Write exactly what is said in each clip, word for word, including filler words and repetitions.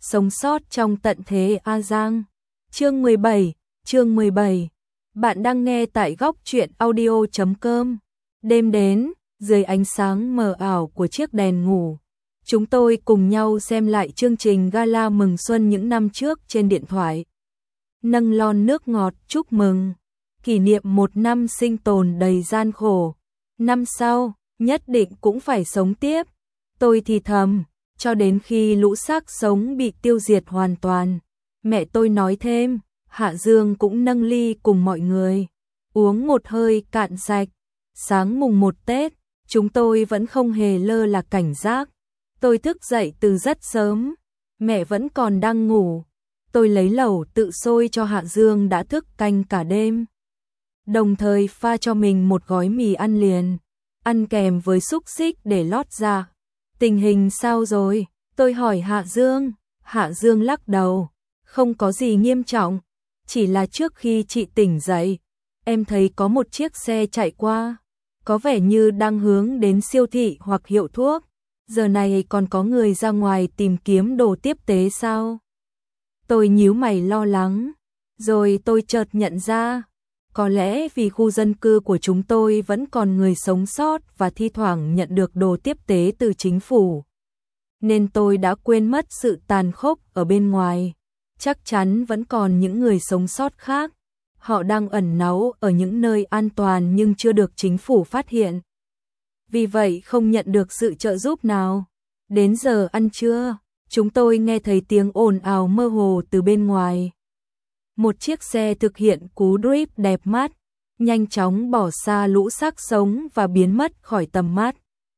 sống sót trong tận thế A Giang. Chương mười bảy, chương mười bảy. Bạn đang nghe tại góc truyện audio chấm com. Đêm đến, dưới ánh sáng mờ ảo của chiếc đèn ngủ, chúng tôi cùng nhau xem lại chương trình gala mừng xuân những năm trước trên điện thoại. Nâng lon nước ngọt chúc mừng, kỷ niệm một năm sinh tồn đầy gian khổ. Năm sau, nhất định cũng phải sống tiếp. Tôi thì thầm, cho đến khi lũ xác sống bị tiêu diệt hoàn toàn. Mẹ tôi nói thêm, Hạ Dương cũng nâng ly cùng mọi người, uống một hơi cạn sạch. Sáng mùng một Tết, chúng tôi vẫn không hề lơ là cảnh giác. Tôi thức dậy từ rất sớm, mẹ vẫn còn đang ngủ. Tôi lấy lẩu tự sôi cho Hạ Dương đã thức canh cả đêm, đồng thời pha cho mình một gói mì ăn liền, ăn kèm với xúc xích để lót dạ. Tình hình sao rồi? Tôi hỏi Hạ Dương. Hạ Dương lắc đầu, không có gì nghiêm trọng, chỉ là trước khi chị tỉnh dậy, em thấy có một chiếc xe chạy qua, có vẻ như đang hướng đến siêu thị hoặc hiệu thuốc. Giờ này còn có người ra ngoài tìm kiếm đồ tiếp tế sao? Tôi nhíu mày lo lắng, rồi tôi chợt nhận ra, có lẽ vì khu dân cư của chúng tôi vẫn còn người sống sót và thi thoảng nhận được đồ tiếp tế từ chính phủ, nên tôi đã quên mất sự tàn khốc ở bên ngoài. Chắc chắn vẫn còn những người sống sót khác, họ đang ẩn náu ở những nơi an toàn nhưng chưa được chính phủ phát hiện, vì vậy không nhận được sự trợ giúp nào. Đến giờ ăn trưa, chúng tôi nghe thấy tiếng ồn ào mơ hồ từ bên ngoài. Một chiếc xe thực hiện cú drift đẹp mắt, nhanh chóng bỏ xa lũ xác sống và biến mất khỏi tầm mắt.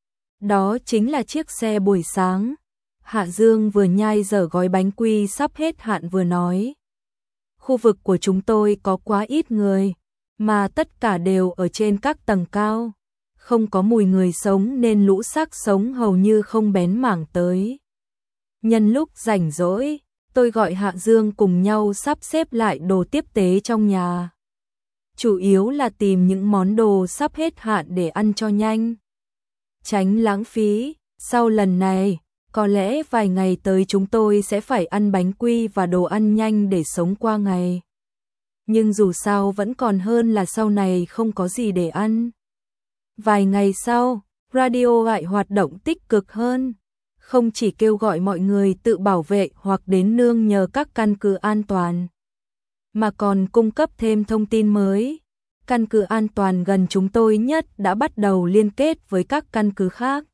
Đó chính là chiếc xe buổi sáng. Hạ Dương vừa nhai dở gói bánh quy sắp hết hạn vừa nói, khu vực của chúng tôi có quá ít người, mà tất cả đều ở trên các tầng cao, không có mùi người sống nên lũ xác sống hầu như không bén mảng tới. Nhân lúc rảnh rỗi, tôi gọi Hạ Dương cùng nhau sắp xếp lại đồ tiếp tế trong nhà, chủ yếu là tìm những món đồ sắp hết hạn để ăn cho nhanh, tránh lãng phí. Sau lần này, có lẽ vài ngày tới chúng tôi sẽ phải ăn bánh quy và đồ ăn nhanh để sống qua ngày. Nhưng dù sao vẫn còn hơn là sau này không có gì để ăn. Vài ngày sau, radio lại hoạt động tích cực hơn, không chỉ kêu gọi mọi người tự bảo vệ hoặc đến nương nhờ các căn cứ an toàn, mà còn cung cấp thêm thông tin mới. Căn cứ an toàn gần chúng tôi nhất đã bắt đầu liên kết với các căn cứ khác,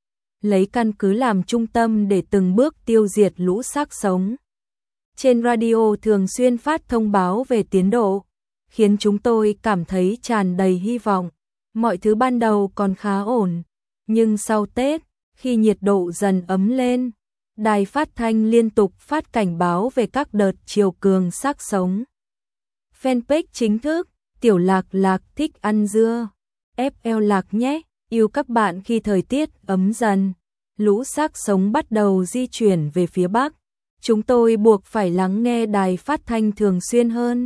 lấy căn cứ làm trung tâm để từng bước tiêu diệt lũ xác sống. Trên radio thường xuyên phát thông báo về tiến độ, khiến chúng tôi cảm thấy tràn đầy hy vọng. Mọi thứ ban đầu còn khá ổn, nhưng sau Tết, khi nhiệt độ dần ấm lên, đài phát thanh liên tục phát cảnh báo về các đợt triều cường xác sống. Fanpage chính thức, Tiểu Lạc Lạc thích ăn dưa, ép lờ Lạc nhé, yêu các bạn. Khi thời tiết ấm dần, lũ xác sống bắt đầu di chuyển về phía Bắc. Chúng tôi buộc phải lắng nghe đài phát thanh thường xuyên hơn,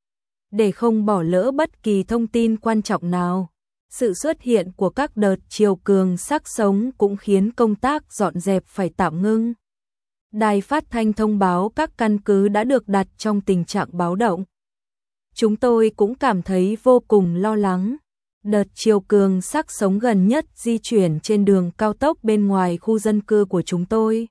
để không bỏ lỡ bất kỳ thông tin quan trọng nào. Sự xuất hiện của các đợt triều cường xác sống cũng khiến công tác dọn dẹp phải tạm ngưng. Đài phát thanh thông báo các căn cứ đã được đặt trong tình trạng báo động. Chúng tôi cũng cảm thấy vô cùng lo lắng. Đợt triều cường xác sống gần nhất di chuyển trên đường cao tốc bên ngoài khu dân cư của chúng tôi.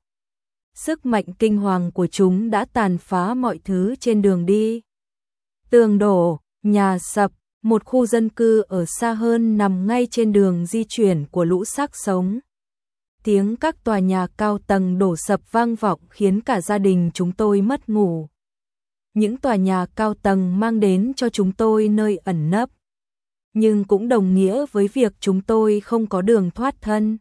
Sức mạnh kinh hoàng của chúng đã tàn phá mọi thứ trên đường đi. Tường đổ, nhà sập, một khu dân cư ở xa hơn nằm ngay trên đường di chuyển của lũ xác sống. Tiếng các tòa nhà cao tầng đổ sập vang vọng khiến cả gia đình chúng tôi mất ngủ. Những tòa nhà cao tầng mang đến cho chúng tôi nơi ẩn nấp, nhưng cũng đồng nghĩa với việc chúng tôi không có đường thoát thân.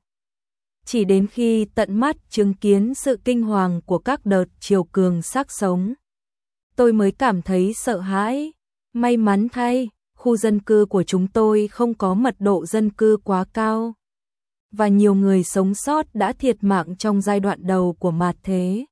Chỉ đến khi tận mắt chứng kiến sự kinh hoàng của các đợt triều cường xác sống, tôi mới cảm thấy sợ hãi. May mắn thay, khu dân cư của chúng tôi không có mật độ dân cư quá cao, và nhiều người sống sót đã thiệt mạng trong giai đoạn đầu của mạt thế.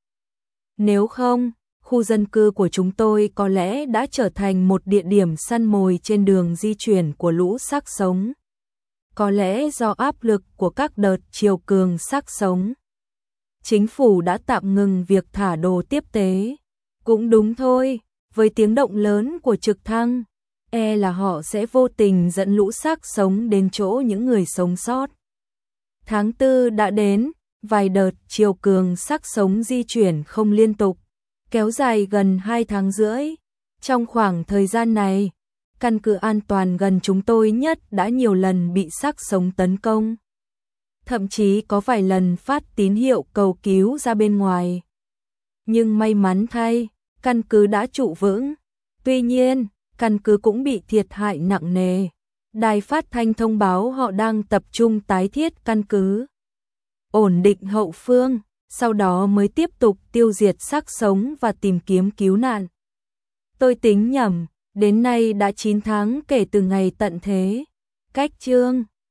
Nếu không, khu dân cư của chúng tôi có lẽ đã trở thành một địa điểm săn mồi trên đường di chuyển của lũ xác sống. Có lẽ do áp lực của các đợt triều cường xác sống, chính phủ đã tạm ngừng việc thả đồ tiếp tế. Cũng đúng thôi, với tiếng động lớn của trực thăng, e là họ sẽ vô tình dẫn lũ xác sống đến chỗ những người sống sót. Tháng tư đã đến, vài đợt chiều cường xác sống di chuyển không liên tục, kéo dài gần hai tháng rưỡi. Trong khoảng thời gian này, căn cứ an toàn gần chúng tôi nhất đã nhiều lần bị xác sống tấn công. Thậm chí có vài lần phát tín hiệu cầu cứu ra bên ngoài. Nhưng may mắn thay, căn cứ đã trụ vững. Tuy nhiên, căn cứ cũng bị thiệt hại nặng nề. Đài phát thanh thông báo họ đang tập trung tái thiết căn cứ, ổn định hậu phương, sau đó mới tiếp tục tiêu diệt xác sống và tìm kiếm cứu nạn. Tôi tính nhầm, đến nay đã chín tháng kể từ ngày tận thế. Cách chương